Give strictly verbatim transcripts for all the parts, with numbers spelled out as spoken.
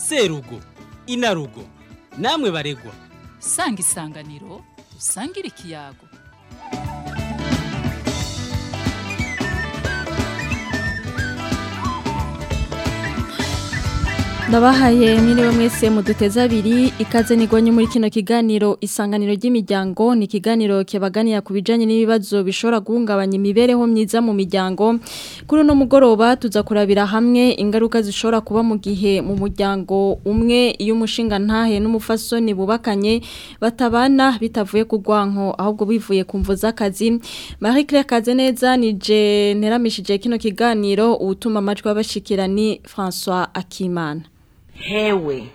serugo inarugo namwe baregwa sanga isanganiro dusangire ikiyago. Ndabahaye mwiriwe mwese muduteza abiri ikaze nigwanye muri kino kiganiro isanganiro ry'imiryango ni kiganiro kibaganira ku bijanye n'ibibazo bishobora guhungabanya imibereho myiza mu miryango. Kuri no mugoroba tuza kurabira hamwe ingaruka zishobora kuba mu gihe mu muryango umwe iyo umushinga ntahe n'umufasoni bubakanye batabana bitavuye ku gwanko ahubwo bivuye kumvo z'akazi. Marie Claire Kazeneza nije neramishije kino kiganiro utuma amajwi abashikirani François Akimana. Hewe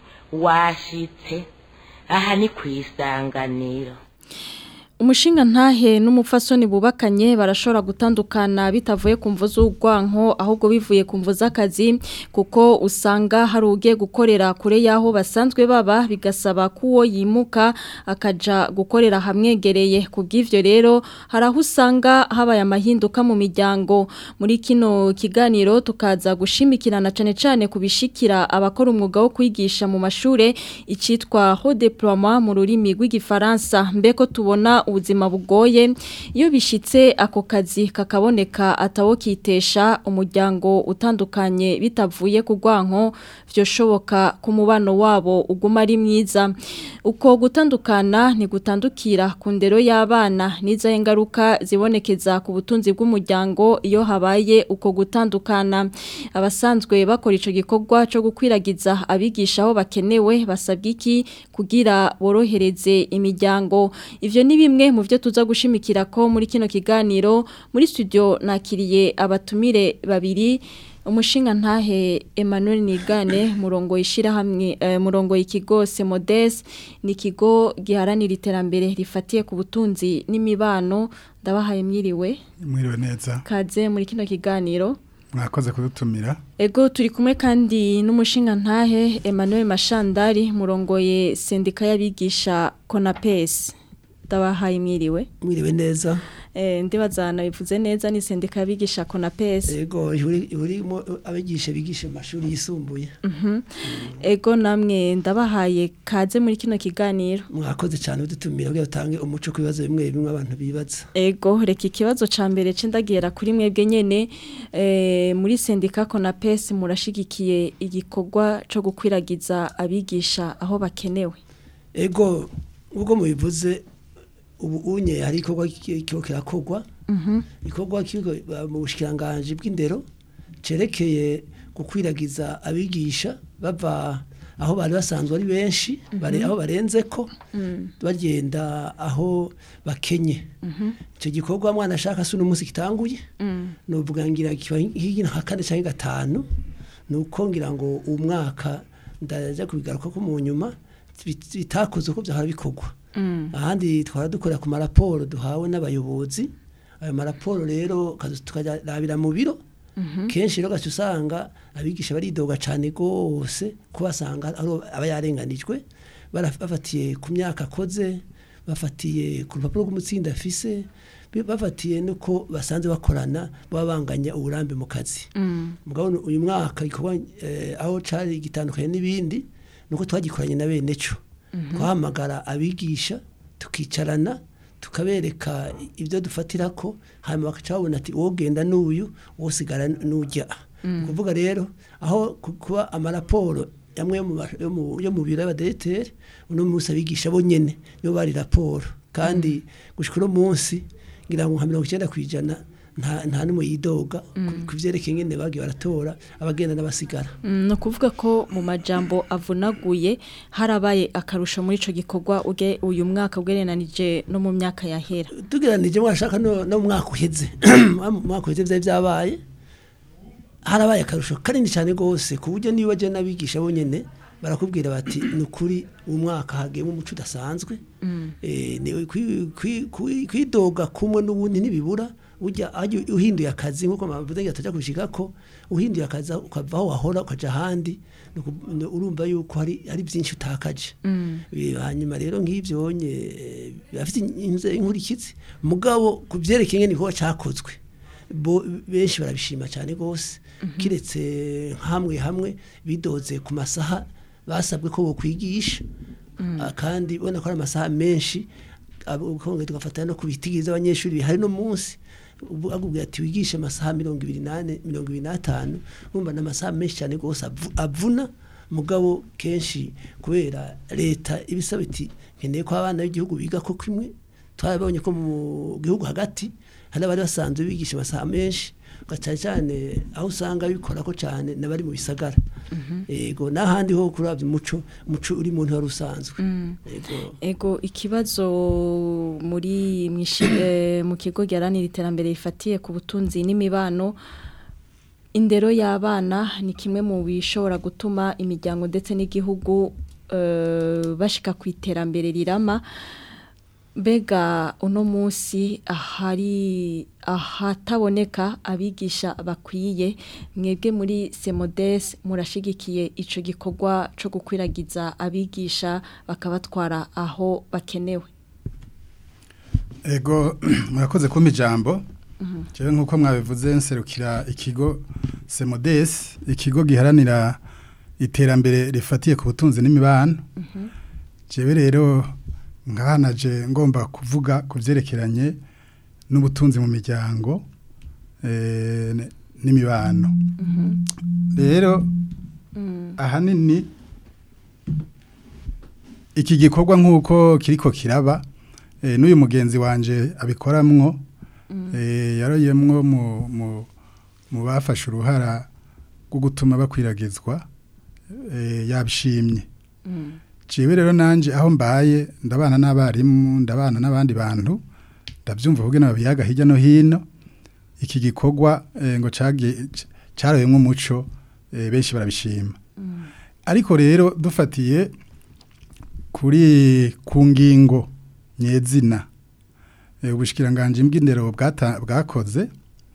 washitse aha ni kwisanganiro. Umushinga ntahe n'umufasoni bubakanye barashobora gutandukana bitavuye ku mvo z'ugwanko ahubwo bivuye ku mvo z'akazi kuko usanga hari ugiye gukorera kure yaho basanzwe baba bigasaba kuwo yimuka akaja gukorera hamwegereye. Kubw'ivyo rero hari aho usanga habaye amahinduka mu miryango. Muri kino kiganiro tukaza gushimikirana cane cane kubishikira abakora umwuga wo kwigisha mu mashure icitwa redeploiement mu rurimi rw'igifaransa. Mbeko tubona ubuzima bugoye iyo bishitse ako kazi kakaboneka atawo kitesha umuryango utandukanye bitavuye ku gwanko vyoshoboka ku mubano wabo uguma ari mwiza. Uko gutandukana ni gutandukira ku ndero y'abana niza ingaruka zibonekeza ku butunzi bw'umuryango iyo habaye uko gutandukana. Abasanzwe bakora ico gikorwa cyo gukwiragiza abigisha aho bakenewe basabwa iki kugira borohereze imiryango. Ivyo ni bimwe mu byo tuza gushimikira ko muri kino kiganiro. Muri studio nakiriye abatumire babiri, umushinga ntahe Emmanuel Nigane murongo ishira hamwe eh, murongo ikigo Semodes ni kigo giharanira iterambere rifatiye ku butunzi n'imibano. Ndabahaye mwiriwe. Mwiriwe neza. Kaze muri kino kiganiro. Mwakoze kudutumira. Ego turi kumwe kandi n'umushinga ntahe Emmanuel Mashandari murongoye sendika y'abigisha Konapes. Ndabahaye mwiriwe. Mwiriwe neza. Eh ndibazana bivuze neza ni sendika y'abigisha Konapes. Ego uri uri abigisha bigisha amashuri yisumbuye. Mhm. Mm. Ego namwe ndabahaye kaze muri kino kiganiro. Mwakoze cyane udutumira kugira utange umuco kwibazo bimwe bimwe abantu bibaza. Ego reka ikibazo ca mbere cendagera kuri mwebwe nyene eh muri sendika Konapes murashigikiye igikorwa cyo gukwiragiza abigisha aho bakenewe. Ego ubwo mubivuze ubu unye hari ikorwa kiko kirakogwa. Mhm. Mm ikorwa kiko mu bushikiranganje bw'indero cerekeye gukwiragiza abigisha bava aho bari basanzwe ari benshi. Mm -hmm. Bari aho barenze ko mm. bagenda aho bakenye. Mhm. Mm Ico gikorwa mwana ashaka suno musi kitanguye. Mm. Novuga ngira kiba higi nka kane canke gatanu nuko ngira ngo umwaka ndaje kubigaruka ko mu nyuma bitakoze ko byahara bikogwa. Mm. Ahandi twara dukora ku maraporo duhawe n'abayobozi. Ayo maraporo rero tukajya mu biro. Mm -hmm. Kenshi rero gasusanga abigisha baridoga cyane gose kubasanga aba yarenganijwe barafatiye ku myaka akoze, bafatiye ku rupapuro rw'umutsinda afise, bafatiye nuko basanze bakorana babanganya uburambe mu kazi. Mm. Mugabo uyu mwaka ikorwa eh, aho cari gitandukanye n'ibindi nuko twagikoranye na bene cyo. Mm -hmm. Twahamagara abigisha tukicarana tukabereka ibyo dufatira ko hanyuma bakacabona ati wogenda n'uyu wosigara n'ujya. Mm. Kuvuga rero aho kuba amaraporo yamwe yo mu yo mu biro y'abadirecteur uno musa bigisha bo nyene yo bari raporo kandi mm. gushikura munsi ngira ngo mirongo icyenda kwijana nta nta numwe yidoga mm. kuvyerekeye ngene bagi baratora abagenda n'abasigara. Mm, no kuvuga ko mu majambo avunaguye harabaye akarusho muri ico gikorwa uge uyu mwaka ugereranije no mu myaka yahera. Tugeranije mwashaka no no mwaka uheze. Mwaka uheze bya byabaye harabaye akarusho kanini cyane gose ku buryo niba je nabigisha bo nyene barakubwira bati nukuri umwaka hagiyemo umuco udasanzwe. Mm. Eh ni kwidoga kumwe n'ubundi nibibura ujya uhinduye akazi nkuko mavuze yataja kushika ko uhinduye akazi ukavaho wahora ukaja handi urumva yuko hari ari byinshi utakaje. Mm. Hanyuma rero nk'ivyo onye bafite inkurikizi mugabo kuvyerekeye niko cyakozwe bo benshi barabishima cyane gose kiretse hamwe hamwe bidoze ku masaha basabwe ko bo kwigisha kandi ubona ko ari amasaha menshi abukongera tugafatana no kubitigiza abanyeshuri bihari no munsi agubwiye ati wigisha amasaha mirongo ibiri nane mirongo ibiri n'atanu urumva n'amasaha menshi cyane gose avuna mugabo kenshi kubera leta ibisaba iti nkeneye ko abana b'igihugu biga ko kimwe twabonye ko mu gihugu hagati hari abari basanzwe bigisha amasaha menshi gacyane cyane aho usanga bikora ko cyane n'abari mu bisagara ego n'ahandi ho kuravya umuco umuco uri mu ntara rusanzwe ego ego ikibazo muri mwishire mu kigo gyaranira iterambere rifatiye ku butunzi n'imibano indero y'abana ni kimwe mu bishobora gutuma imiryango ndetse n'igihugu uh, bashika ku iterambere rirama bega uno munsi ahari ahataboneka abigisha bakwiye mwebwe muri Semodes murashigikiye ico gikorwa co gukwiragiza abigisha bakabatwara aho bakenewe ego murakoze kumpa ijambo jewe nkuko mwabivuze nserukira ikigo Semodes ikigo giharanira iterambere rifatiye ku butunzi n'imibano jewe rero nkanaje ngomba kuvuga kuvyerekeranye n'ubutunzi mu miryango eh n'imibano rero ahanini iki gikorwa nkuko kiriko kiraba eh, n'uyu mugenzi wanje abikoramwo eh yaroyemwo mu mu mu bafashe uruhara rwo gutuma bakwiragizwa eh yabishimye Ciwe rero nanje aho mbaye ndabana n'abarimu ndabana n'abandi bantu ndavyumva kugena babiyaga hirya no hino iki gikorwa e, ngo cagiye caroyemwe umuco e, benshi barabishima mm. ariko rero dufatiye kuri ku ngingo nyezina e, ubushikiranganje bw'indero bwakoze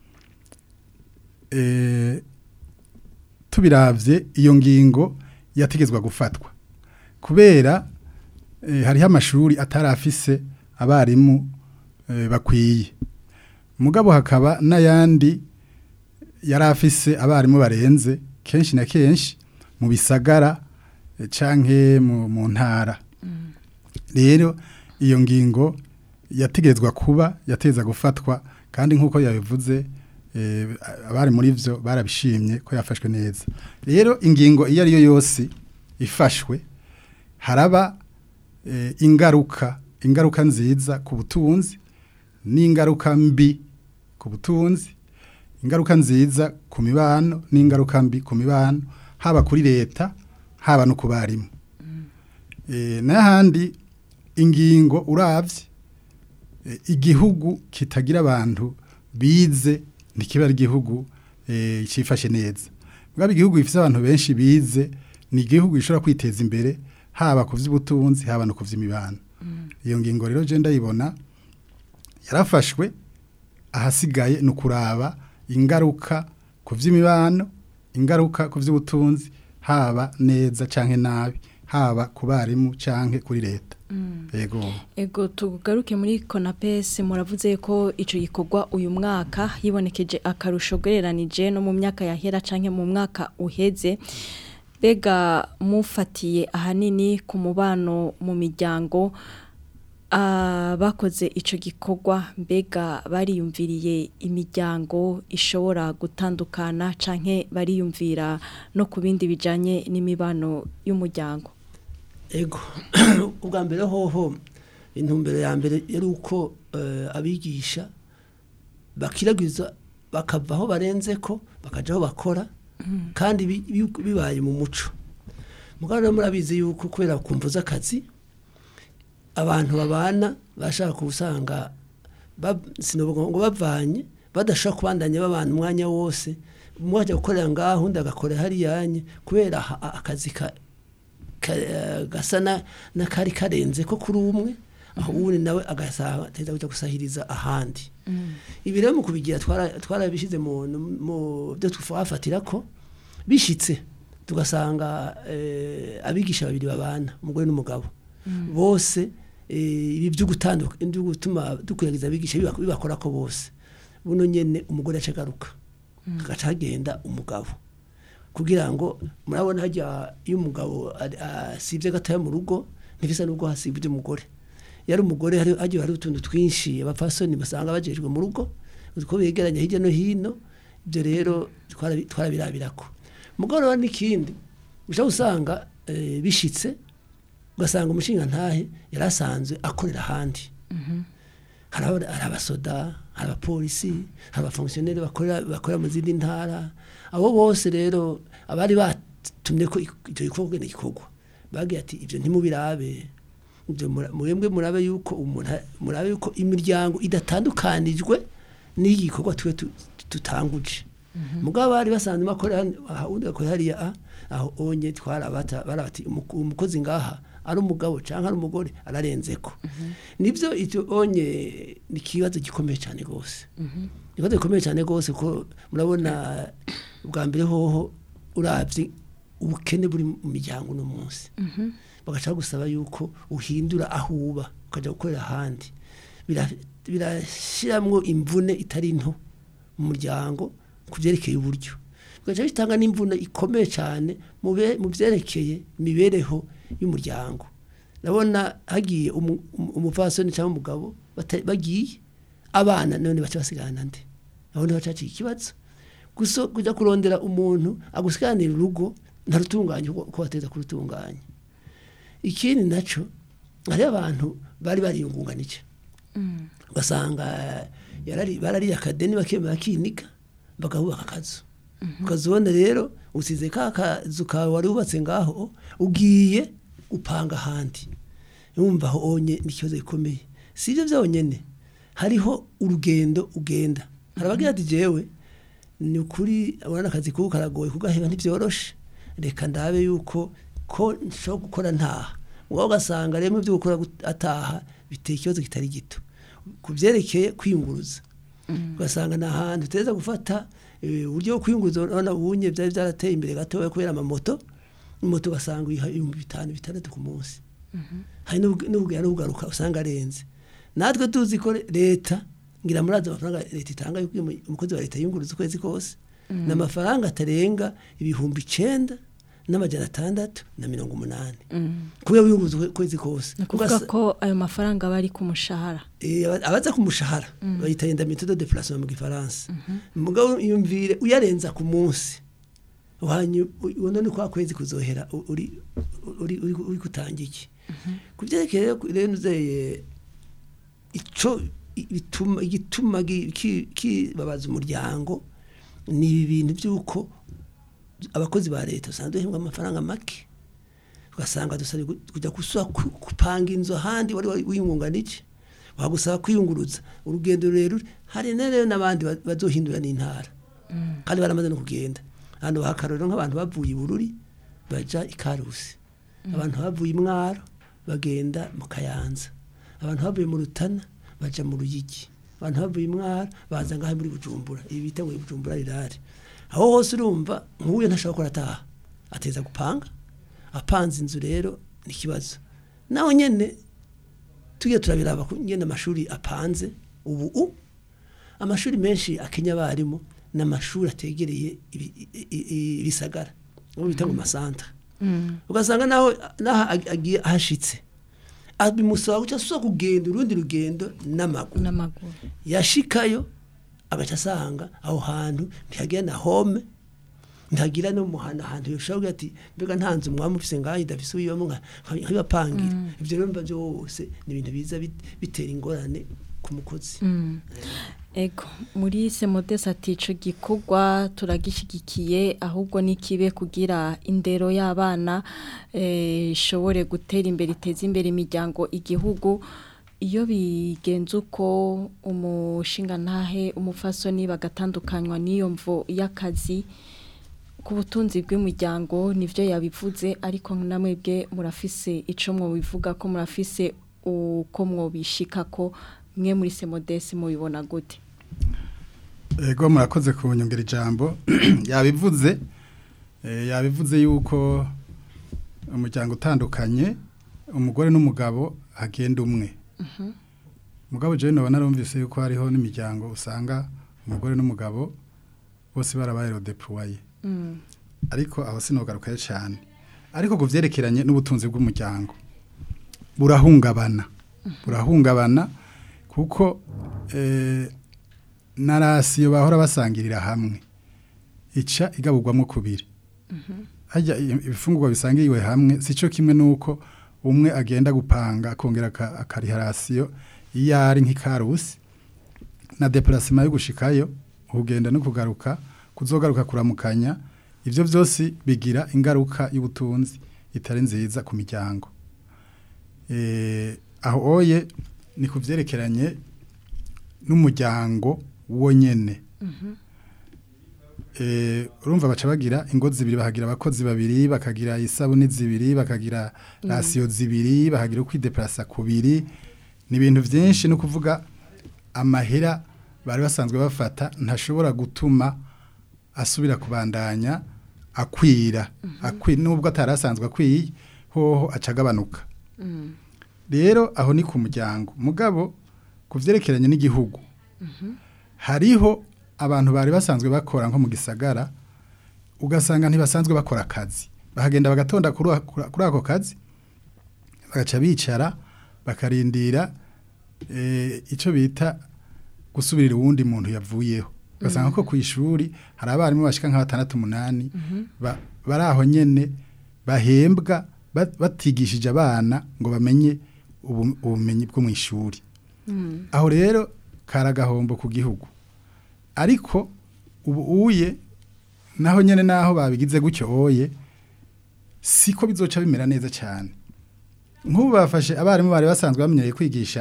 e, tubiravye iyo ngingo yategezwa gufatwa kubera eh, hariho amashuri atarafise abarimu eh, bakwiye mugabo hakaba n'ayandi yarafise abarimu barenze kenshi na kenshi mu bisagara eh, canke mu, mu ntara mm. rero iyo ngingo yategerezwa kuba yateza gufatwa kandi nkuko yabivuze eh, abari muri vyo barabishimye ko yafashwe neza rero ingingo iyo ari yo yose ifashwe haraba e, ingaruka ingaruka nziza ku butunzi n'ingaruka mbi ku butunzi ingaruka nziza ku mibano n'ingaruka mbi ku mibano haba kuri leta haba no ku barimu mm. e, n'ahandi ingingo uravye e, igihugu kitagira abantu bize ntikiba ari igihugu e, cifashe neza bwa igihugu gifise abantu benshi bize ni igihugu gishobora kwiteza imbere haba ku vy'ubutunzi haba no ku vy'imibano mm. iyo ngingo rero je ndayibona yarafashwe ahasigaye no kuraba ingaruka ku vy'imibano ingaruka ku vy'ubutunzi haba neza canke nabi haba ku barimu canke kuri leta mm. ego ego tugaruke muri Konapes muravuze ko ico gikorwa uyu mwaka yibonekeje akarusho gereranije no mu myaka yahera canke mu mwaka uheze bega mufatiye ahanini ku mubano mu miryango abakoze ico gikorwa mbega bariyumviriye imiryango ishobora gutandukana canke bariyumvira no ku bindi bijanye n'imibano y'umuryango ego ubwa mbere hoho intumbero ya mbere yari uko uh, abigisha bakiragiza bakavaho barenzeko bakajaho bakora kandi bibaye mu muco mugabo murabizi yuko kubera kumvuza akazi abantu babana bashaka kusanga sinovuga ngo bavanye badashaka kubandanya babana umwanya wose umwaje gukorera ngaho ndagakora hari yanye kubera akazi ka gasana na kari karenze ko kuri umwe aho ubundi nawe agasaba teza kuja gusahiriza ahandi ibi rero mu kubigira twara twarabishize mu mu byo twafatira ko bishitse tugasanga eh, abigisha babiri babana umugore n'umugabo mm. bose ibi eh, byo gutanduka indi gutuma dukuragiza abigisha bibakora ko bose buno nyene umugore acagaruka agaca agenda umugabo kugira ngo murabona hajya iyo umugabo asibye gatoya mu rugo ntifisa nubwo hasibye umugore yari umugore hari hagiye hari utuntu twinshi abapfasoni basanga bajejwe mu rugo uko begeranya hirya no hino ibyo rero twarabirabirako mugoro n'ikindi usha usanga e, bishitse ugasanga umushinga ntahe yarasanzwe akorera handi mhm hari abasoda hari abapolisi hari abafonctionnaire bakora bakora mu zindi ntara abo bose rero abari batumye ko icyo gikorwa n'ikogwa bagiye ati ibyo ntimubirabe ibyo murembwe murabe yuko umuntu murabe yuko imiryango idatandukanijwe n'igikorwa twe tutanguje mugabo bari basanzwe bakora undi akora hariya aho onye twarabata barati umukozi ngaha ari umugabo canka ari umugore ararenzeko nivyo icyo onye nikibazo gikomeye cyane gose ikibazo gikomeye cyane gose ko murabona bwa mbere hoho uravye ubukene buri mu miryango no munsi bagaca gusaba yuko uhindura ahuba ukaja gukorera handi birashiramwo imvune itari nto mu muryango kuvyerekeye uburyo bigaca bitanga n'imvune ikomeye cyane mu byerekeye imibereho y'umuryango nabona hagiye umuvasoni cyangwa umugabo bagiye abana none baca basigana nde abone bacaciye ikibazo guso kujya kurondera umuntu agusiganira urugo ntarutunganye uko bateza kurutunganya ikindi naco ari abantu bari bariyungunganije basanga yarari barari akadeni bakemera kinika bakabubaka akazu ukazubona rero usize ka kazu kawe wari ubatse ngaho ugiye upanga handi yumva ho onye nikibazo gikomeye sivyo byonyene hariho urugendo ugenda harabagira ati jewe ni ukuri abana akazi kuko karagoye kugaheba ntivyoroshe reka ndabe yuko ko nshobora gukora ntaha ngo gasanga rero ibyo gukora ataha biteye ikibazo kitari gito kuvyerekeye kwiyunguruza ugasanga na hantu teza gufata uburyo bwo kwiyunguruza urabona ubunye byari byarateye imbere gatoya kubera amamoto moto gasanga ibihumbi bitanu bitandatu ku munsi hari n'ubugera n'ugaruka usanga arenze natwe tuzi ko leta ngira muraza amafaranga leta itanga yuko umukozi wa leta yunguruza ukwezi kose n'amafaranga atarenga ibihumbi icenda n'amajana atandatu na mirongo umunani kuya wiyunguruza ukwezi kose kuvuga ko ayo mafaranga bari ku mushahara eh abaza ku mushahara bayita yenda méthode de déplacement mu gifaransa mugabo yumvire uyarenza ku munsi wanyu uno ni kwa kwezi kuzohera uri uri uri kutangiki kuvyerekeye rero nuzeye ico bituma igituma kibabaza umuryango ni ibintu byuko abakozi ba leta usanzwe hembwa amafaranga make ugasanga dusabye kujya gusura kupanga inzu handi wari wiyungunganije bagusaba kwiyunguruza urugendo rero hari nere n'abandi bazohindura n'intara kandi baramaze no kugenda hano hakaroro nk'abantu bavuye Bururi baja ikarusi abantu bavuye Mwaro bagenda mu Kayanza abantu bavuye mu Rutana baja mu Ruyigi abantu bavuye Mwaro baza ngaho muri Bujumbura ibi bita muri Bujumbura rirare aho hose urumva nk'uye ntashaka gukora ataha ateza gupanga apanze inzu rero ni kibazo naho nyene tugiye turabiraba nyene amashuri apanze ubu amashuri menshi akenya barimo n'amashuri ategereye ibisagara ubu bita mu masanta ugasanga naho naho agiye ahashitse abimusaba guca so kugenda urundi rugendo n'amaguru n'amaguru yashikayo agaca asanga aho hantu ntihagira na home ntagira no muhana hantu yoshavuga ati mbega ntanze umwami ufise ngaho idafise uyo mwa nkabibapangira ivyo rero mba byose ni ibintu biza bitera ingorane ku mukozi ego muri Semodesa ati ico gikorwa turagishigikiye ahubwo nikibe kugira indero y'abana ishobore eh, gutera imbere iteza imbere imiryango igihugu iyo bigenze uko umushinga ntahe umufasoni bagatandukanywa n'iyo mvo y'akazi ku butunzi bw'umuryango nivyo yabivuze ariko namwebwe murafise ico mwo bivuga ko murafise uko mwo bishika ko mwe muri Semodesi mubibona gute ego murakoze kunyongera ijambo yabivuze yabivuze yuko umuryango utandukanye umugore n'umugabo hagenda umwe mugabo je no narumvise yuko hariho n'imiryango usanga umugore n'umugabo bose barabaye rodeploye ariko aho sinogarukaye cyane ariko kuvyerekeranye n'ubutunzi bw'umuryango burahungabana burahungabana kuko eh, na rasiyo bahora basangirira hamwe ica igaburwamo kubiri hajya ibifungurwa bisangiwe hamwe sico kimwe nuko umwe agenda gupanga akongera akariha rasiyo iyo ari nk'ikarusi na déplacement yo gushikayo ugenda no kugaruka kuzogaruka kuramukanya ivyo vyose bigira ingaruka y'ubutunzi itari nziza ku miryango eh aho oye ni kuvyerekeranye n'umuryango wonyene mhm eh urumva baca bagira ingo zibiri bahagira abakozi babiri bakagira isabuni zibiri bakagira mm. rasiyo zibiri bahagira ukwideplasa kubiri ni ibintu vyinshi no kuvuga amahera bari basanzwe bafata ntashobora gutuma asubira kubandanya akwira mm -hmm. akwi nubwo atarasanzwe akwiye hoho acagabanuka mm. rero aho ni ku muryango mugabo kuvyerekeranye n'igihugu mm -hmm. hariho abantu bari basanzwe bakora nko mu gisagara ugasanga ntibasanzwe bakora akazi bahagenda bagatonda kuri ako kazi bagaca bicara bakarindira eh ico bita gusubirira uwundi muntu yavuyeho ugasanga mm -hmm. ko kwishuri hari abarimu bashika nka batandatu umunani mm -hmm. ba, baraho nyene bahembwa batigishije abana ngo bamenye ubumenyi bwo mu ishuri mm. aho rero karagahombo ku gihugu ariko ubu uye naho nyene naho babigize gutyo oye siko bizoca bimera neza cyane nk'ubu bafashe abarimu bari basanzwe bamenyeye kwigisha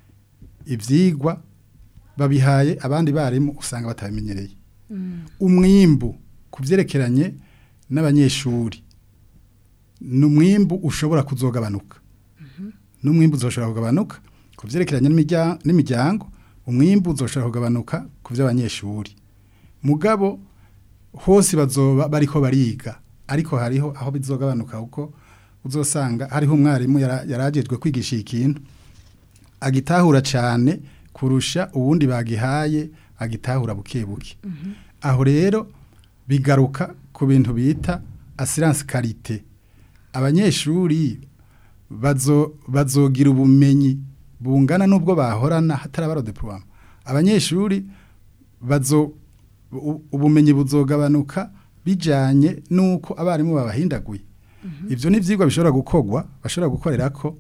ivyigwa babihaye abandi barimu usanga batabimenyereye mm. umwimbu kuvyerekeranye n'abanyeshuri numwimbu ushobora kuzogabanuka mhm numwimbu uzoshobora kugabanuka kuvyerekeranye n'imiryango umwimbu uzoshobora kugabanuka ku vy'abanyeshuri mugabo hose bazoba bariko bariga ariko hariho aho bizogabanuka uko uzosanga hariho umwarimu yarajejwe kwigisha ikintu agitahura cyane kurusha ubundi bagihaye agitahura bukebuke mm -hmm. aho rero bigaruka ku bintu bita assurance qualité abanyeshuri bazo bazogira ubumenyi bungana nubwo bahorana hatarabaro diploma abanyeshuri bazo ubumenyi buzogabanuka bijanye nuko abarimu babahindaguye mm -hmm. ivyo ni vyigwa bishobora gukogwa bashobora gukorerako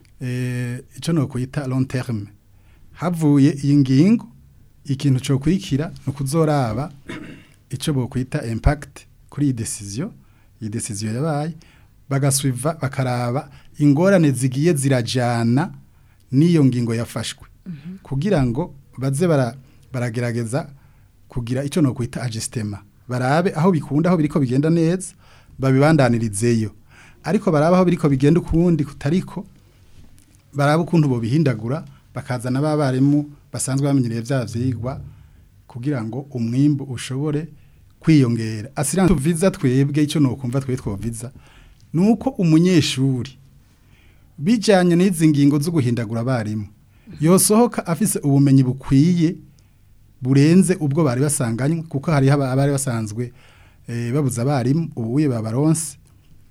eh ico no kuyita long terme havuye iyi ngingo ikintu cyo kwikira no kuzoraba ico bo kwita impact kuri iyi decision iyi decision yabaye bagaswiva bakaraba ingorane zigiye zirajana niyo ngingo yafashwe mm -hmm. kugira ngo baze bara baragerageza kugira ico no kwita adjustment barabe aho bikunda aho biriko bigenda neza babibandanirizeyo ariko barabe aho biriko bigenda ukundi kutariko barabe ukuntu bo bihindagura bakazana babarimu basanzwe bamenyereye vya vyigwa kugira ngo umwimbu ushobore kwiyongera asirant visa twebwe ico no kumva twe twoviza nuko umunyeshuri bijanye n'izi ngingo zo guhindagura abarimu yosohoka afise ubumenyi bukwiye burenze ubwo bari basanganywe kuko hari abari basanzwe eh, babuza abarimu ubuye babaronse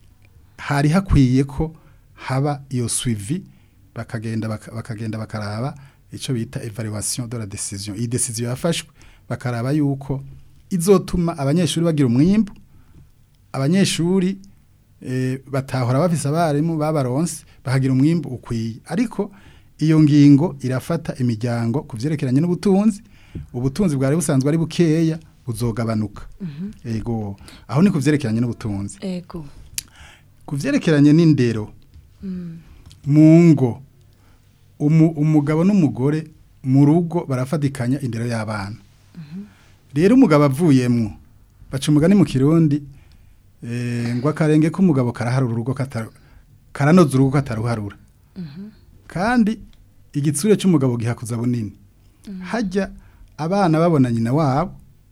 hari hakwiye ko haba iyo suivi bakagenda baka, bakagenda bakaraba ico bita evaluation de la décision iyi décision yafashwe bakaraba yuko izotuma abanyeshuri bagira umwimbu abanyeshuri eh, batahora bafise abarimu babaronse bahagira umwimbu ukwiye ariko iyo ngingo irafata imiryango kuvyerekeranye n'ubutunzi ubutunzi bwari busanzwe ari bukeya buzogabanuka mm -hmm. ego aho ni kuvyerekeranye n'ubutunzi ego kuvyerekeranye n'indero mm. mungo umu, umugabo n'umugore mu rugo barafatikanya indero y'abana mm -hmm. rero umugabo avuyemwo baca umugani mu kirundi eh ngo akarenge k'umugabo karaharura urugo kataro karanoza urugo kataruharura mm -hmm. kandi igitsure cy'umugabo gihakuza bunini mm -hmm. hajya abana babona nyina wabo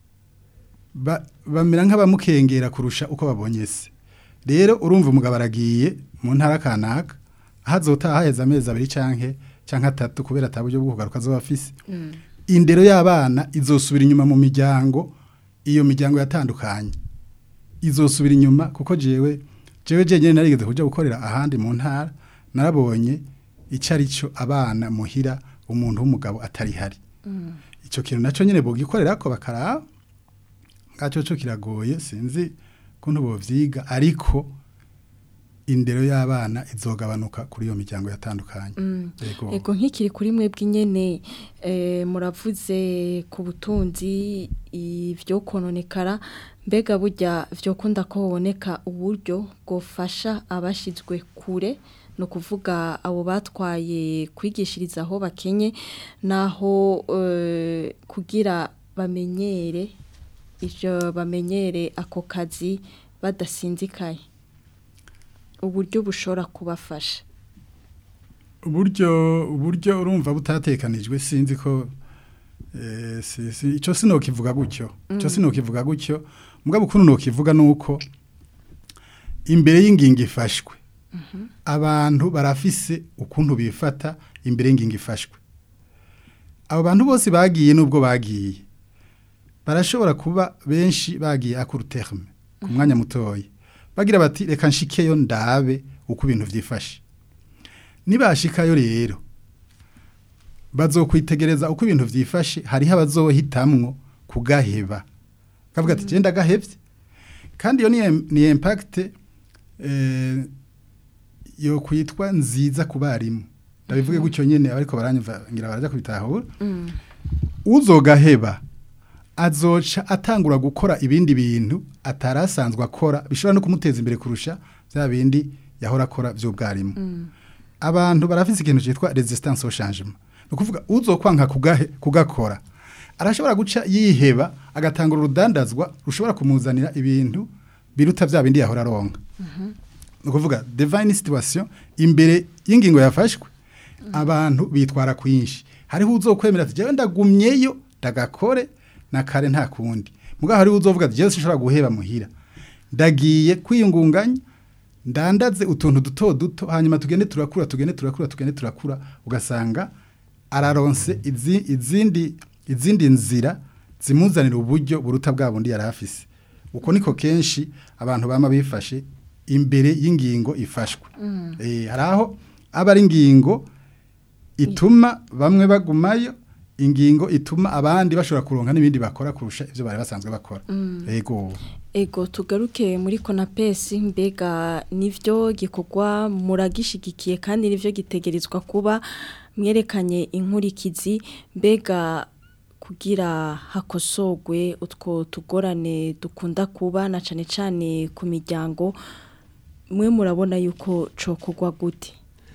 ba, bamera nk'abamukengera kurusha uko babonye se rero urumva umugabo aragiye mu ntara kanaka ahazotaha haheza amezi abiri canke canke atatu kubera ataburyo bwo kugaruka zo bafise mm. indero y'abana izosubira inyuma mu miryango iyo miryango yatandukanye izosubira inyuma kuko jewe jewe jenyine narigeze kuja gukorera ahandi mu ntara narabonye icari cyo abana muhira umuntu w'umugabo atari hari mm. Ico kintu naco nyene bogikorera ko bakara ngaco cyo kiragoye sinzi kuntu bovyiga ariko indero y'abana izogabanuka kuri iyo miryango yatandukanye mm. Ego nk'ikiri kuri mwebwe nyene eh, muravuze ku butunzi ivyo kononekara mbega burya vyo kunda ko honeka uburyo gofasha abashizwe kure no kuvuga abo batwaye kwigishiriza aho bakenye naho uh, kugira bamenyere ivyo bamenyere ako kazi badasinzikaye uburyo bushora kubafasha uburyo uburyo urumva butatekanijwe sinzi ko eh si si ico sinokivuga gutyo mm. Ico sinokivuga gutyo mugabo kuno nokivuga nuko imbere y'ingingo ifashwe mm -hmm. Abantu barafise ukuntu bifata imbere y'ingingo ifashwe abo bantu bose bagiye nubwo bagiye barashobora kuba benshi bagiye akuru terme ku mwanya mutoyi bagira bati reka nshikeyo ndabe uko ibintu vyifashe nibashikayo rero bazokwitegereza uko ibintu vyifashe hari abazohitamwo kugaheba kavuga ati genda gahevye kandi yo ni ni impact eh yo kwitwa nziza kubarimu ndabivuge gutyo nyene ariko baranyumva ngira baraja kubitahura mm. Uzogaheba azoca atangura gukora ibindi bintu atarasanzwe akora bishobora no kumuteza imbere kurusha bya bindi yahora akora by'ubwarimu mm. Abantu barafise ikintu cyitwa resistance au changement no kuvuga uzokwanka kugahe kugakora arashobora guca yiheba agatangura urudandazwa rushobora kumuzanira ibintu biruta bya bindi yahora aronka mm -hmm. No kuvuga divine situation imbere y'ingingo yafashwe mm. Abantu bitwara kwinshi hariho uzokwemera ati je ndagumyeyo ndagakore na kare nta kundi mugaho hari uzovuga ati je sinshobora guheba muhira ndagiye kwiyungunganya ndandaze utuntu duto duto hanyuma tugende turakura tugende turakura tugende turakura ugasanga araronse izi, izindi izindi nzira zimuzanira uburyo buruta bwa bundi yarafise uko niko kenshi abantu bama bifashe imbere y'ingingo ifashwe mm. Eh haraho abari ingingo ituma bamwe bagumayo ingingo ituma abandi bashobora kuronka n'ibindi bakora kurusha ivyo bari basanzwe bakora mm. Ego Ego tugaruke muri konapesi mbega nivyo gikorwa muragishigikiye kandi nivyo gitegerezwa kuba mwerekanye inkurikizi mbega kugira hakosogwe utwo tugorane dukunda kuba na cane cane ku miryango mwe murabona yuko cokogwa gute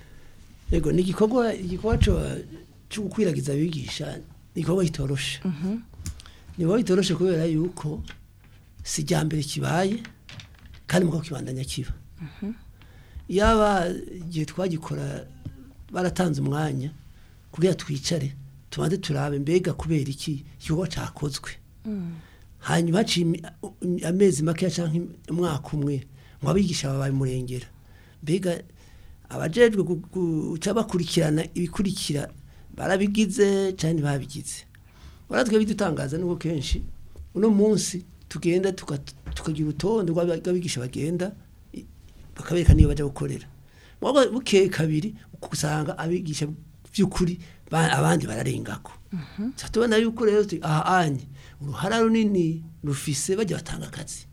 Ego ni gikorwa igikorwa cyo gukwiragiza abigisha igikorwa gitoroshe mhm ni wo gitoroshe kubera yuko si jambere kibaye kandi muko kibandanya kiba mhm yaba gihe twagikora baratanze umwanya kugira twicare tubanze turabe mbega kubera iki igikorwa cakozwe mhm hanyuma haci amezi make canke umwaka umwe ngo abigisha babaye murengera mbega abajejwe guca bakurikirana ibikurikira barabigize cyane babigize baratwe bidutangaza nuko kenshi uno munsi tugenda tukagira utonde rw'abigisha bagenda bakabereka niyo baje gukorera mwabwo bukeye kabiri ukusanga abigisha by'ukuri abandi bararengako mhm tubona yuko rero aha anye uruhara runini rufise bajya batanga akazi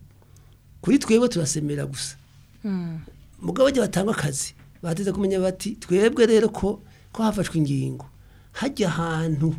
kuri twebwe turasemera gusa mhm mugabo bajya batanga akazi bateze kumenya bati twebwe rero ko ko hafashwe ingingo hajya ahantu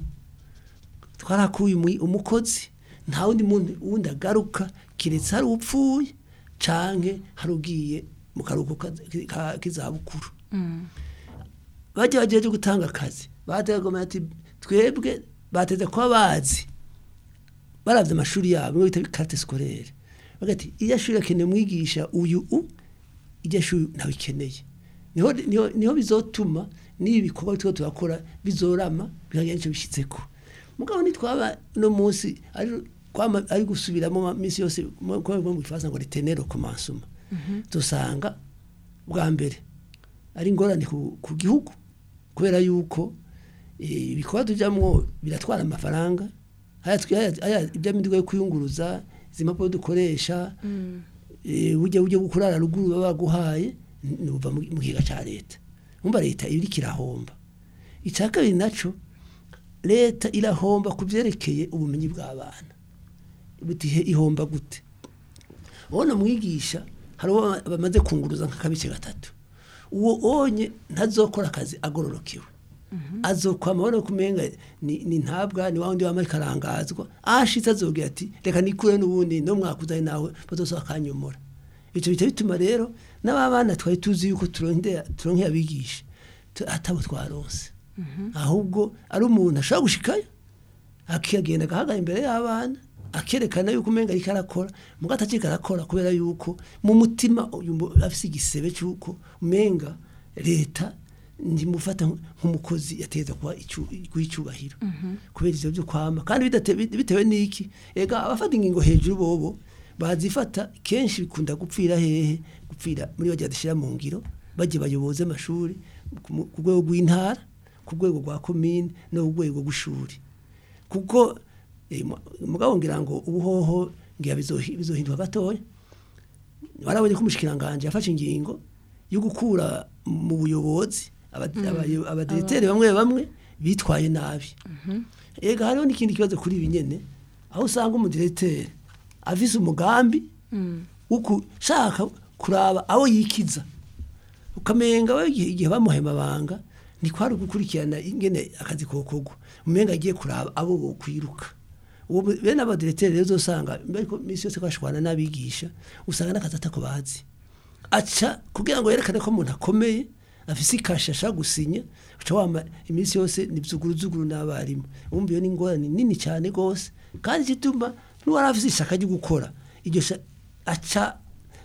twarakuye umukozi nta wundi muntu wundi agaruka kiretse hari upfuye canke harugiye mu karuko kizabukuru mm. Bajya bajeje gutanga akazi bateze ati twebwe bateze kwa bazi baravye amashuri yabo ngo bita carte scolaire bagati iya shuri akene mwigisha uyu u ijya shuri ntabikeneye niho niho niho bizotuma nibi bikorwa twa turakora bizorama bikagenje bishitseko mugabo nitwaba no munsi ari kwama ari gusubiramo misi yose mu bifaza ngo ritenero komansuma dusanga mm -hmm. bwa mbere ari ngorane ku, ku gihugu kubera yuko ibikorwa tujamwo biratwara amafaranga aya ibya midigo yo kuyunguruza izi mpapuro dukoresha ujya ujya gukurara ruguru baba baguhaye nuva mu giga ca leta umva leta iri kirahomba icaka biri naco leta irahomba kuvyerekeye ubumenyi bw'abana butihe ihomba gute ubona mwigisha hari bamaze kunguruza nk'akabice gatatu uwo onye ntazokora akazi agororokewe azokwama bano kumenga ni, ni ntabwa ni wawundi wamari karangazwa ashitse azogira ati reka nikure n'ubundi no mwakuzaye nawe bazoso akanyomora ico bita bituma rero n'ababana twari tuzi yuko turonde turonke abigisha atabo twaronse ahubwo ari umuntu ashaka gushikayo akiyagenda gahaga imbere y'abana akerekana yuko umenga ariko arakora mugata akika arakora kubera yuko mu mutima afise igisebe cyuko umenga leta ndimufata nk'umukozi yateza kwa icubahiro kubera ivyo byo kwama kandi bitewe niki ega abafata ingingo hejuru bobo bazifata kenshi bikunda gupfira hehe gupfira muri bajya dashira mu ngiro baje bayoboze amashuri ku rwego rw'intara ku rwego rwa commune no ku rwego rw'ishuri kuko mugabo ngira ngo ubuhoho ngira bizohindwa gatoya barabonye ko umushikiranganje yafashe ingingo yo gukura mu buyobozi abadirecteur bamwe bamwe bitwaye nabi ega hariho n'ikindi kibazo kuri ibinyene aho usanga umudirecteur afise umugambi uku shaka kuraba aho yikiza ukamenga we igihe bamuhema banga ni kwari gukurikirana ingene akazi kokogwa umenga agiye kuraba abo bokwiruka uwo bene abadirecteur rero uzosanga mbeko misi yose kwashwana nabigisha usanga nakaza atako bazi aca kugira ngo yerekane ko umuntu akomeye afise ikashasha gusinya uca wama imisi yose nivyuguruzuguru n'abarimu umva iyo ni ingorane nini cyane gose kandi kituma nuwari afise ishaka ryo gukora iryo aca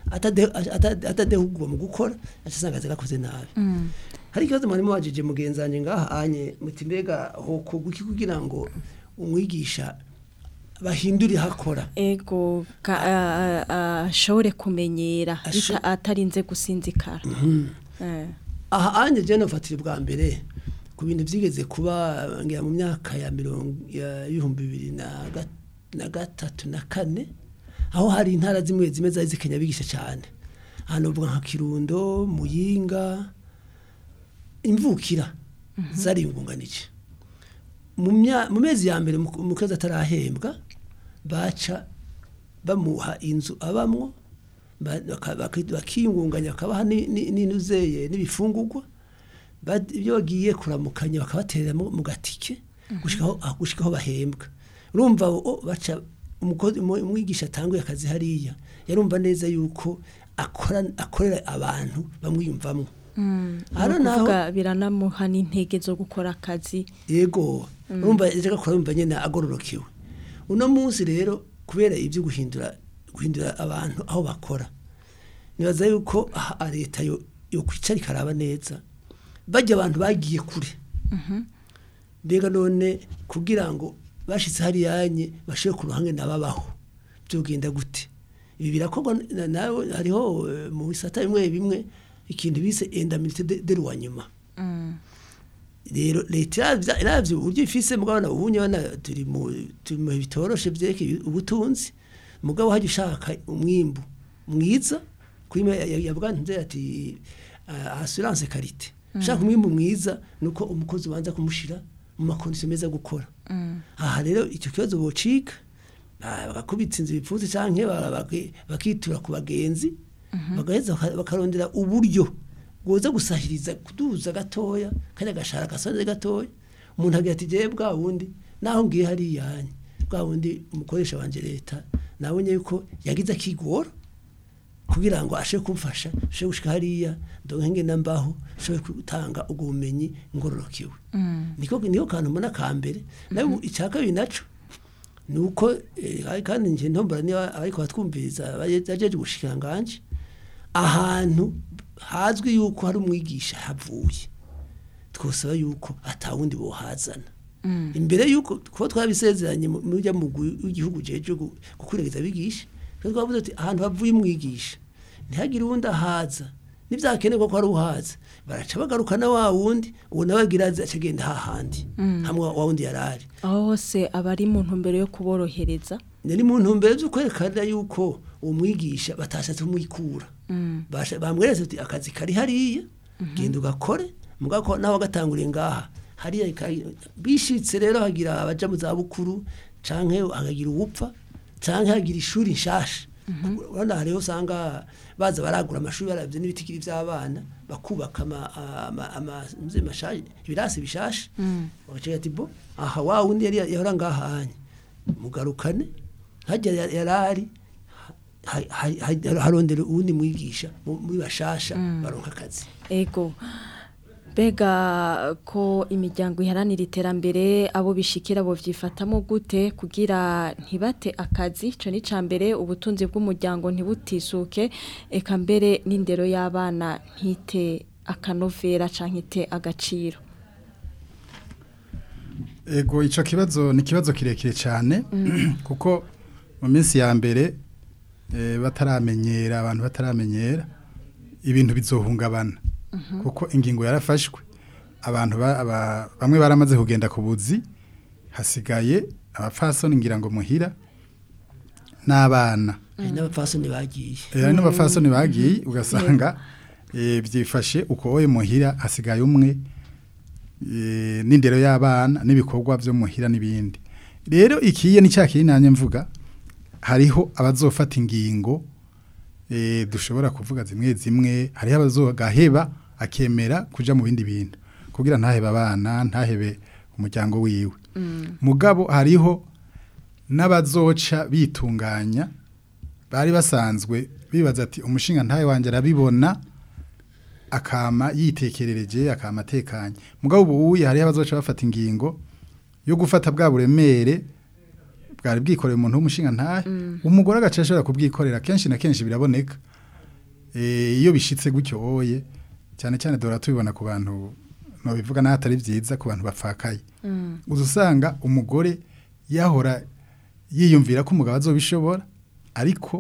atadehugwa mu gukora aca gakoze nabi hari ikibazo mwarimu wajije mugenzanje ngaha anye muti mbega hoko guki kugira ngo umwigisha bahinduri hakora ego ashobore kumenyera atarinze gusinzikara aha anye je nofatira bwa mbere ku bintu vyigeze kuba ngira mu myaka ya mirongo ya ibihumbi bibiri na gatatu na kane aho hari intara zimwe zimwe zari zikenya bigisha cyane hano uvuga nka Kirundo Muyinga imvukira zari ngunganije mu mezi ya mbere mu kaza atarahembwa baca bamuha inzu abamwo bakiyungunganya akabaha n'inuzeye n'ibifungurwa ibyo bagiye kuramukanya bakabaterera mu gatike gushikaho bahembwa urumva baca umwigisha atanguye akazi hariya yarumva neza yuko akorera abantu bamwiyumvamwo hano naho biranamuha n'intege zo gukora akazi yego urumva yaje gakora yumva nyene agororokewe uno munsi rero kubera ibyo guhindura guhindura abantu aho bakora nibaza yuko leta yo yo kwicara ikaraba neza bajya abantu bagiye kure mbega none kugira ngo bashitse hari yanye bashe ku ruhange nababaho byogenda gute ibi birakorwa nawe hariho mu bisata bimwe bimwe ikintu bise indemnité de loignement rero leta iravyo uburyo ifise mugabana ubunye bana turi mu turi mu bitoroshe byeke ubutunzi mugabo haje ushaka umwimbu mwiza kwima yavuga nze ati assurance qualité ushaka umwimbu mwiza nuko umukozi ubanza kumushira mu makondisiyo meza gukora aha rero icyo kibazo bocika bakubitsa inzu bipfutse canke bakitura ku bagenzi bagaheza bakarondera uburyo goza gusahiriza kuduza gatoya kandi agashara gasonze gatoya umuntu agira ati je bwa wundi naho ngiye hari yanye bwa wundi umukoresha wanje leta nabonye yuko yagize akigoro kugira ngo ashe kumfasha ashe gushika hariya ndonke nambaho ashe gutanga ubwo bumenyi ngororokewe niko niyo kantu mbona kambere nayo icaka binaco nuko kandi nje ntombara ni ariko batwumviriza bajeje gushikanganje ahantu hazwi yuko hari umwigisha havuye twosaba yuko atawundi bohazana imbere yuko kuba twabisezeranye mu bya mu gihugu jeje gukuririza bigisha twavuze ati ahantu havuye umwigisha ntihagire undi ahaza nivyakenerwa ko ari uhaze baraca bagarukana wa wundi uwo nawe agira acagenda hahandi hamwe wa wundi yarari aho hose abari mu ntumbero yo kuborohereza ni mu ntumbero zo kwerekana yuko umwigisha batashatse kumwikura bamweretse ati akazi kari hariya genda ugakore mugako nawe agatanguriye ngaha hariya bishitse rero hagira abaja mu za bukuru canke hakagira ubupfa canke hagira ishuri nshasha urabona hariho usanga baza baragura amashuri baravye n'ibitikiri vy'abana bakubaka ama ama mze mashaje ibirasi bishasha bagace ati bo aha wa wundi yari yahora ngahanye mugarukane hajya yarari harondera uwundi mwigisha muri bashasha baronka akazi ego bega ko imiryango iharanira iterambere abo bishikira bo vyifatamo gute kugira ntibate akazi co ni cambere ubutunzi bw'umuryango ntibutisuke eka mbere n'indero y'abana ntite akanovera cankite agaciro ego ico kibazo ni kibazo kirekire cyane kuko mu minsi ya mbere e, bataramenyera abantu bataramenyera ibintu bizohungabana kuko ingingo yarafashwe abantu bamwe baramaze kugenda ku buzi hasigaye abapfasoni ngira ngo muhira n'abana n'abapfasoni bagiye eh n'abapfasoni bagiye ugasanga eh byifashe uko oye muhira hasigaye umwe eh n'indero y'abana n'ibikorwa byo muhira nibindi rero ikiye ni cyakiri nanye mvuga hariho abazofata ingingo eh dushobora kuvuga zimwe zimwe hariho abazogaheba akemera kuja mu bindi bintu kugira ntahebe abana ntahebe umuryango wiwe mm. mugabo hariho n'abazoca bitunganya bari basanzwe bibaza ati umushinga ntaye wanje arabibona akama yitekerereje akama tekanye mugabo ubuye hariho abazoca bafata ingingo yo gufata bwa buremere bwari bwikoreye umuntu w'umushinga ntaye mm. umugore agacashora kubwikorera kenshi na kenshi biraboneka eh iyo bishitse gutyo oye cyane cyane dora tubibona ku bantu no bivuga na atari byiza ku bantu bapfakaye mm. uzusanga umugore yahora yiyumvira ko umugabo azobishobora ariko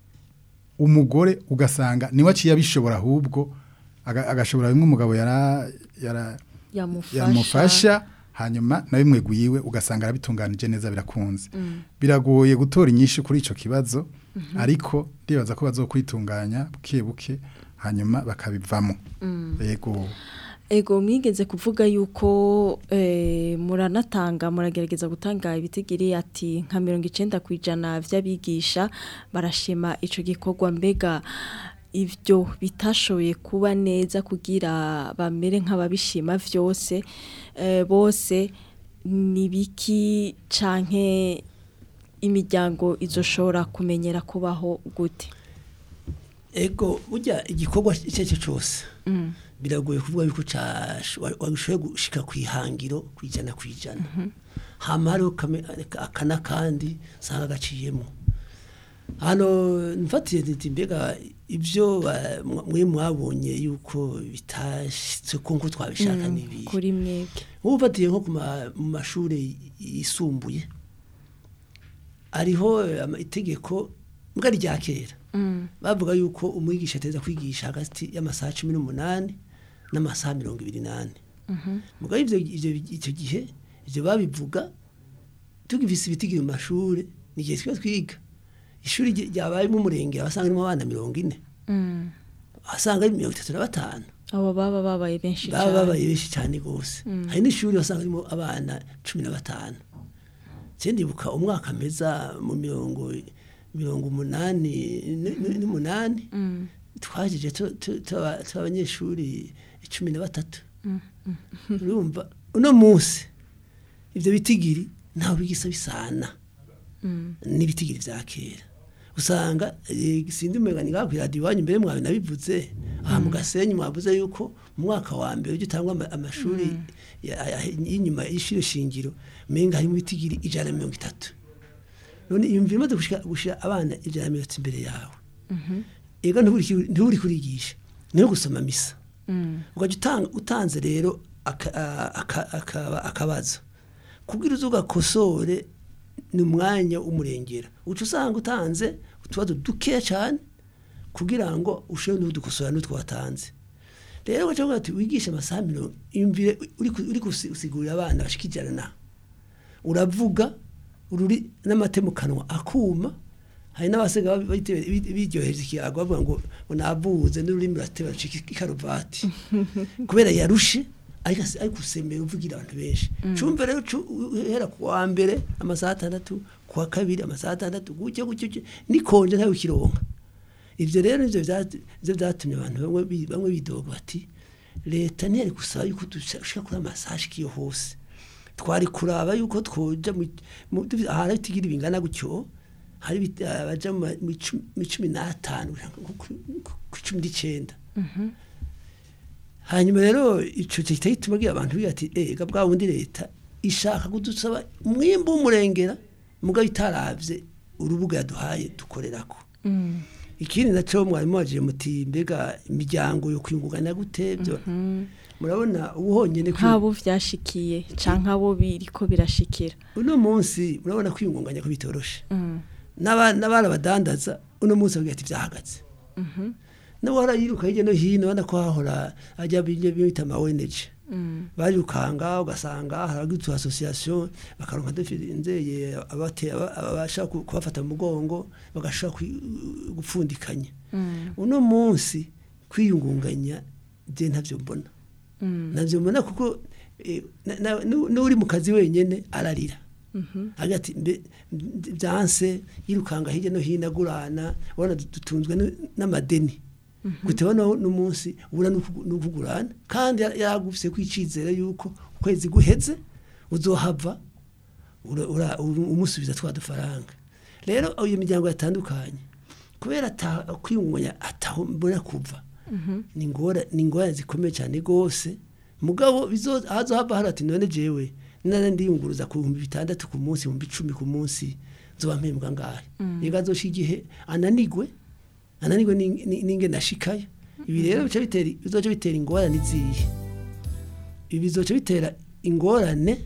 umugore ugasanga niwe aciye abishobora ahubwo agashobora bimwe umugabo yara yara yamufasha hanyuma na bimwe guyiwe ugasanga arabitunganije neza birakunze mm. biragoye gutora inyinshi kuri ico kibazo mm -hmm. ariko ndibaza ko bazokwitunganya buke buke hanyuma bakabivamo yego mm. ego mwigeze kuvuga yuko eh, muranatanga muragerageza gutanga ibitigiri ati nka mirongo icenda kwijana vy'abigisha barashima ico gikorwa mbega ivyo bitashoboye kuba neza kugira bamere nk'ababishima vyose eh, bose nibiki canke imiryango izoshobora kumenyera kubaho gute ego burya igikorwa icyo cyose mm. biragoye kuvuga yuko wabishoboye gushika kwihangiro kwijana kwijana mm -hmm. hama hariho akana kandi sanga gaciyemo hano mfatiye nti mbega ibyo mwe mwabonye yuko bitashitse konko twabishaka mm, nibi kuri mwebwe ubatiye nko mu mashuri yisumbuye ariho itegeko mbwa rya kera mm. bavuga yuko umwigisha ateza kwigisha hagati y'amasaha cumi n'umunani n'amasaha mirongo ibiri n'ane mhm mbwa ivyo icyo gihe ivyo babivuga tugifise ibitigiri mu mashuri nigihe twe twiga ishuri ryabaye mu murenge abasanga mu bana mirongo ine mm. asanga ari mirongo itatu na batanu abo baba babaye benshi cyane baba babaye benshi cyane gose mm. hari n'ishuri basanga arimo abana cumi na batanu cendibuka umwaka meza mu mirongo mirongo umunani n'umunani mm. twajije tw'abanyeshuri cumi na batatu urumva uno munsi ivyo bitigiri ntaho bigisa bisana mm. n'ibitigiri vya kera usanga sindi umegani ga kwiradi wanyu mbere mwawe nabivuze aha mu Gasenyi mwavuze yuko mu mwaka wa mbere ujye tangwa amashuri y'inyuma y'ishire shingiro menga harimo bitigiri ijana na mirongo itatu none yumvira maze gushika gushira abana ijana na mirongo itatu imbere yawe mhm ega nturi kurigisha niyo gusoma misa mhm ugaje utanze rero akabaza kubwira uzuga kosore ni umwanya umurengera ucu usanga utanze utubazo duke cyane kugira ngo ushobore n'udukosora n'utwatanze rero gacavuga ati wigisha amasaha mirongo imvire uri uri gusigurira abana bashikijana na uravuga ururi n'amate mu kanwa akuma hari n'abasega biryoheje ikiyago bavuga ngo navuze n'ururimi rateba ikaruvati kubera yarushe ariko ari kusemera uvugira abantu benshi cumve rero hera kuwa mbere amasaha atandatu kuwa kabiri amasaha atandatu gucyo gucyo nikonje ntawe kironka ivyo rero ivyo byo byatumye abantu bamwe bamwe bidoga bati leta ntiyari gusaba yuko dushaka kuri amasaha kiyo hose twari kuraba yuko twoja mu ahari tigira bingana gutyo hari abaja mu cumi n'atanu ku cumi n'icenda hanyuma rero ico cyita gitumagira abantu biga ati eh gabwa wundi leta ishaka kudusaba mwimbo umurengera mugabo itaravye urubuga yaduhaye dukorerako ikindi naco mwarimu waje muti mbega imiryango yo kwingungana gute byo murabona ubuhonyene nk'abo vyashikiye canka abo biriko birashikira uno munsi murabona kwingunganya ko bitoroshe n'abana badandaza uno munsi bagira ati vyahagaze n'abara yiruka hirya no hino bana ko hahora ajya binye bita ama O N G barukanga ugasanga haragitu association bakaronka definzeye abate abasha kubafata mu mugongo bagashaka gupfundikanya uno munsi kwiyungunganya je ntavyo mbona navyo mbona kuko n'uri mu kazi wenyene ararira agati byanse yirukanga hirya no hino agurana ubona dutunzwe n'amadeni gutebana n'umunsi ubura n'uvugurana kandi yagufise kwicizera yuko ukwezi guheze uzohava umusubiza twa dufaranga rero iyo miryango yatandukanye kubera kwiyungunganya ataho mbona kuva ni ngora ni ngora zikomeye cyane gose mugabo bizo azohava harati none jewe nana ndiyunguruza ku bihumbi bitandatu ku munsi mu bicumi ku munsi zoba mpembwa ngahe ingazo shigihe ananigwe ananigwe ninge nashikaye ibi rero bica bitera bizoca bitera ingorane ziye ibi bizoca bitera ingorane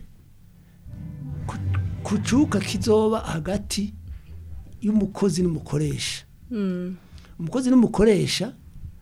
kucuka kizoba hagati y'umukozi n'umukoresha umukozi n'umukoresha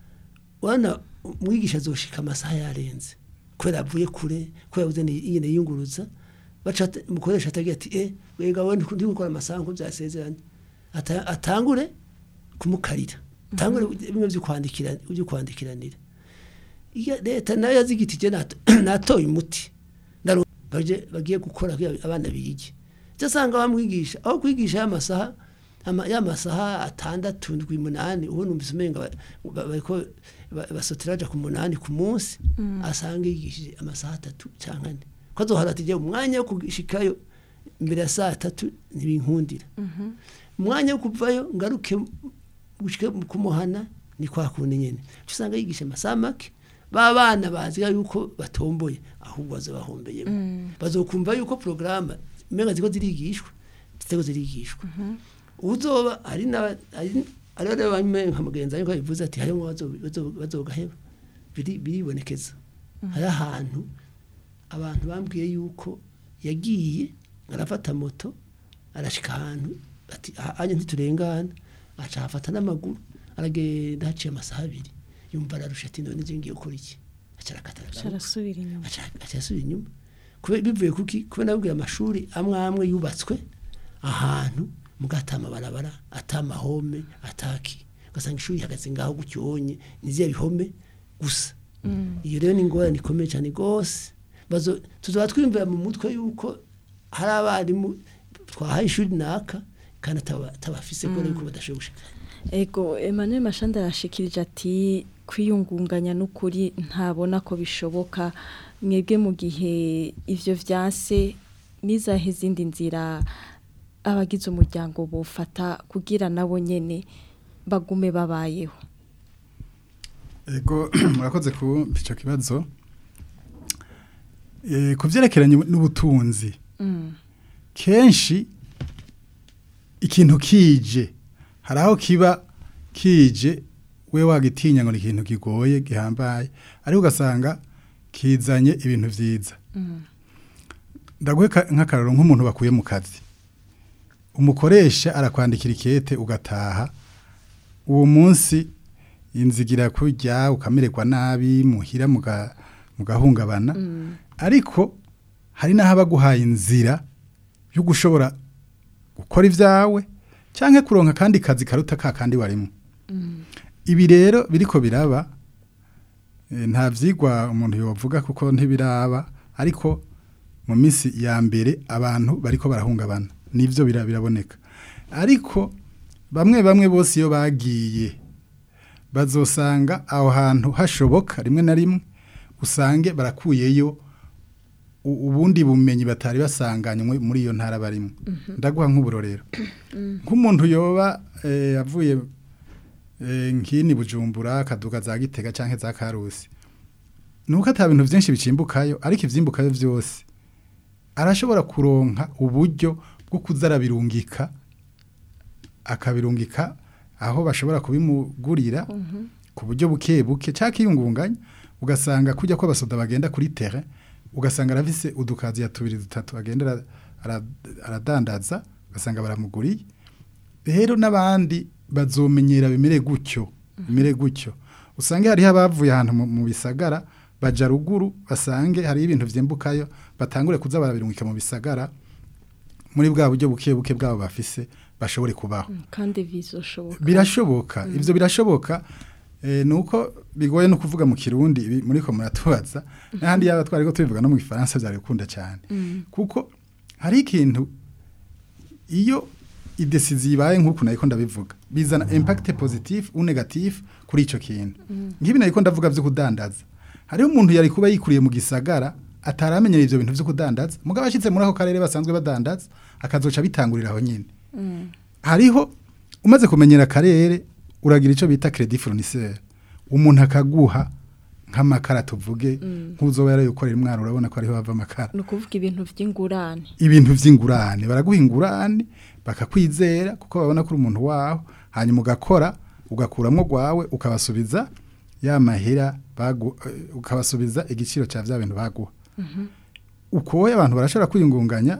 wana mwigisha zoshika amasaha yarenze kwera avuye kure kwera uzene yine yunguruza baca umukoresha atagira ati eh wega wende ndi gukora amasaha ngo byasezeranye atangure kumukarira tangure bimwe byo kwandikira byo kwandikiranira iya leta nayo yazigitije nato natoye umuti ndaro baje bagiye gukora abana biyige cyasanga bamwigisha aho kwigisha amasaha ama yamasaha atandatu ndwi munani ubu numvise umenga bariko basoteraje ku munani ku munsi asanga yigishije amasaha atatu canka ane ko zoharatije umwanya wo kugishikayo imbere ya saa tatu nibinkundira umwanya wo kuvayo ngaruke gushika kumuhana ni kwa kundi nyene usanga yigisha amasaha make babana baziga yuko batomboye ahubwo bazobahombeye bazokumva yuko programme menga ziko zirigishwa zitego zirigishwa uzoba ari na ari ari bamwe nkamugenza yuko bivuze ati hari mwazo bazogaheba biri biribonekeza hari ahantu abantu bambwiye yuko yagiye arafata moto arashika ahantu ati anye ntiturengana aca afata n'amaguru aragenda haciye amasaha abiri yumva ararusha ati none je ngiye gukora iki aca arakatara arasubira inyuma aca asubira inyuma kube bivuye kuki kube nabwira amashuri amwe amwe yubatswe ahantu mugatama barabara atama home ataki gasanga ishuri hagaze ngaho gucyonye niziye bihome gusa iyo rero ni ngorane ikomeye cyane gose bazo tuzoba twimvira mu mutwe yuko hari abarimu twahaye ishuri naka kandi tabafise ko ariko badashoboye gushika ego Emmanuel Mashanda yashikirije ati kwiyungunganya n'ukuri ntabona ko bishoboka mwebwe mu gihe ivyo vyase nizahe zindi nzira abagize umuryango bofata kugira nabo nyene bagume babayeho ego murakoze ku ico kibazo eh kuvyerekeranye n'ubutunzi mm. kenshi ikintu kije haraho kiba kije we wagitinya ngo ni ikintu kigoye gihambaye ari ugasanga kizanye ibintu vyiza mm. ndaguhe nk'akararo nk'umuntu bakuye mu kazi umukoresha arakwandikira ikete ugataha uwo munsi inzigira kurya ukamererwa nabi muhira muga mugahungabana mm. ariko hari naho abaguhaye inzira yo gushobora gukora ivyawe canke kuronka kandi kazi karuta ka kandi warimo mm. ibi rero biriko biraba e, nta vyigwa umuntu yovuga kuko ntibiraba ariko mu misi ya mbere abantu bariko barahungabana nivyo biraboneka ariko bamwe bamwe bose iyo bagiye bazosanga aho hantu hashoboka rimwe na rimwe usange barakuyeyo ubundi bumenyi batari basanganywe muri iyo ntara barimo mm -hmm. ndaguha nk'uburorero mm. nk'umuntu yoba eh, avuye eh, nkini Bujumbura kaduga za Gitega canke za Karusi nuko ata bintu byinshi bicimbukayo ariko ivyimbukayo vyose arashobora kuronka uburyo bwo kuzarabirungika akabirungika aho bashobora kubimugurira mm -hmm. ku buryo buke buke cakiyungunganya ugasanga kujya ko abasoda bagenda kuri terrain ugasanga arafise udukazi ya tubiri dutatu agenda aradandaza ugasanga baramuguriye rero nabandi bazomenyera bimere gutyo bimere gutyo usange hari abavuye ahantu mu bisagara baja ruguru basange hari ibintu vyembukayo batangure kuza barabirungika mu bisagara muri bwa buryo buke buke bwabo bafise bashobore kubaho kandi bizoshoboka birashoboka mm. ivyo birashoboka eh nuko bigoye no kuvuga mu kirundi muri ko muratubaza n'ahandi yaba twari ko tubivuga no mu Gifaransa byari gukunda cyane mm. kuko hari ikintu iyo idesizi ibaye nk'uko nayiko ndabivuga bizana impact positive ou negative kuri ico kintu mm. ngibi nayiko ndavuga byo kudandaza hariho umuntu yari kuba yikuriye mu gisagara ataramenyera ivyo bintu byo kudandaza mugabo ashitse muri ako karere basanzwe badandaza akazoca bitangurira aho nyine mm. hariho umaze kumenyera karere uragira ico bita credit fournisseur umuntu akaguha nk'amakara tuvuge mm. nk'uzoba yarayikorera imwaro urabona ko ariho bava amakara no kuvuga ibintu vy'ingurane ibintu vy'ingurane baraguha ingurane bakakwizera kuko babona ko umuntu waho hanyuma ugakora ugakuramwo gwawe ukabasubiza ya mahera bagu ukabasubiza igiciro cya vya bintu baguha mm -hmm. uko abantu barashobora kwingunganya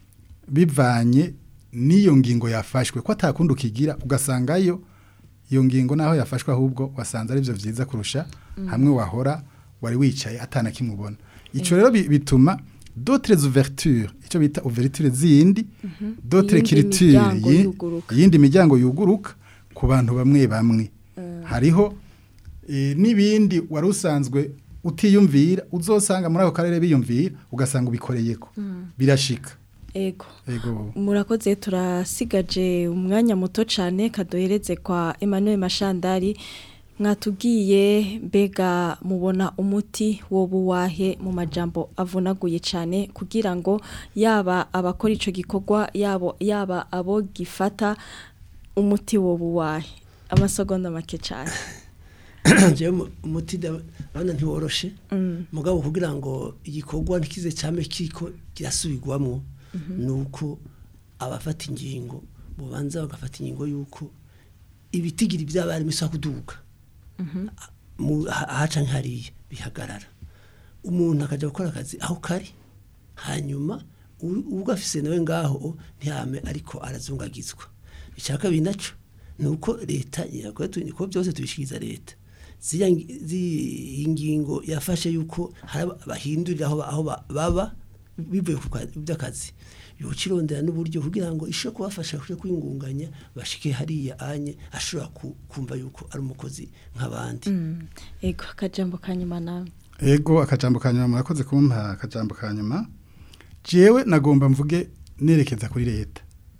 bivanye niyo ngingo yafashwe ko atakundi ukigira ugasangayo iyo ngingo naho yafashwe ahubwo wasanze ari byo vyiza kurusha mm. hamwe wahora wari wicaye atana kimubona ico rero bituma d'autres ouvertures ico bita ouverture zindi mm -hmm. d'autres cultures yindi miryango yuguruka ku bantu bamwe bamwe mm. hariho e, nibindi wari usanzwe utiyumvira uzosanga muri ako karere biyumvira ugasanga ubikoreyeko mm. birashika Ego. Ego. Murakoze turasigaje umwanya muto cyane kadohereze kwa Emmanuel Mashandari mwatugiye mbega mubona umuti wo buwahe mu majambo avunaguye cyane kugira ngo yaba abakora ico gikorwa yabo yaba abo gifata umuti wo buwahe amasegonda make cyane je umuti abana ntiworoshe mm. mugabo kugira ngo igikorwa ntikize cyame kiko kirasubirwamwo Mm -hmm. nuko abafata ingingo bubanza bagafata ingingo yuko ibitigiri by'abari miswa kuduka mm -hmm. haca nkariye bihagarara umuntu akaja gukora akazi aho kari hanyuma ugafise nawe ngaho ntiyame ariko arazungagizwa icyaka binaco nuko leta yakwetu niko byose tubishikiza leta ziya ingingo yafashe yuko bahindurira aho aho baba bivuye ku by'akazi yocirondera n'uburyo kugira ngo isho kubafasha kuje kwingunganya bashike hariya anye ashobora kumva yuko ari umukozi nk'abandi mm. ego akajambo kanyuma nawe ego akajambo kanyuma murakoze kumpa akajambo kanyuma jewe nagomba mvuge nerekeza kuri leta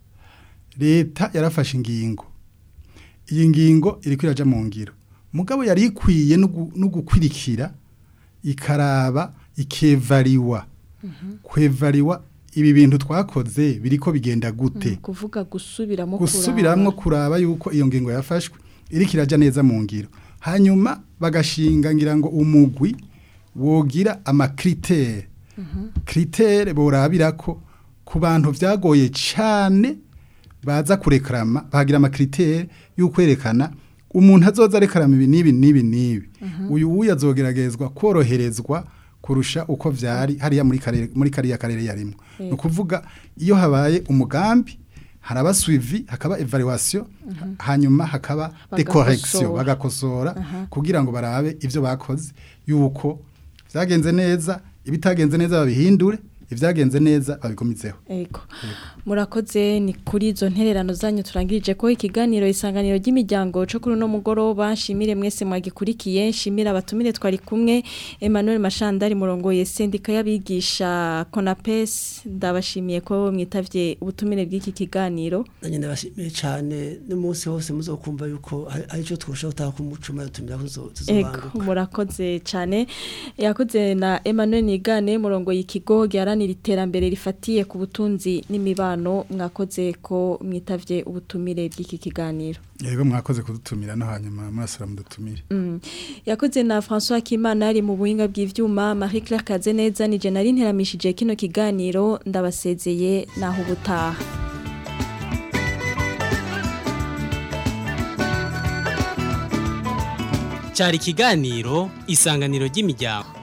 leta yarafashe ingingo iyi ngingo iri kwiraja mu ngiro mugabo yari ikwiye no gukwirikira ikaraba ikevariwa Mm-hmm. kwevariwa ibi bintu twakoze biriko bigenda gute mm, kuvuga gusubiramo gusubiramo kuraba yuko iyo ngingo yafashwe iri kiraja neza mu ngiro hanyuma bagashinga ngira ngo umugwi wogira ama critère mm-hmm. critère borabirako ku bantu vyagoye cyane baza kurekrama bagira ama critère y'ukwerekana umuntu azoza rekrama ibi nibi nibi nibi mm-hmm. uyu uyu azogeragezwa koroherezwa kurusha uko vyari hariya muri karere muri kariya karere yarimo mm. nukuvuga iyo habaye umugambi haraba suivi hakaba evaluation hanyuma hakaba de correction bagakosora kugira ngo barabe ivyo bakoze yuko vyagenze neza ibitagenze neza babihindure ivyagenze neza babikomitseho. Ego. Murakoze ni kuri izo ntererano zanyu turangirije ko ikiganiro isanganiro ry'imiryango cyo kuri no mugoroba shimire mwese mwagikurikiye shimira abatumire twari kumwe Emmanuel Mashandari murongoye sendika y'abigisha Konapes ndabashimiye ko mwitavye ubutumire bw'iki kiganiro. Nanye ndabashimiye cyane n'umunsi hose muzokumva yuko ari cyo twushaka gutaha ku mucuma yatumira kuzobanguka. Ego murakoze cyane yakoze na Emmanuel Nigane murongoye ikigo giharanira iterambere rifatiye ku butunzi n'imibano mwakoze ko mwitavye ubutumire bw'iki kiganiro. Yego mwakoze kudutumira no hanyuma murasura mudutumire. Mm. Yakoze na François Kimana ari mu buhinga bw'ivyuma Marie Claire Kazeneza ni Jenali nteramishije kino kiganiro ndabasezeye naho ubutaha. Cyari kiganiro isanganiro ry'imiryango.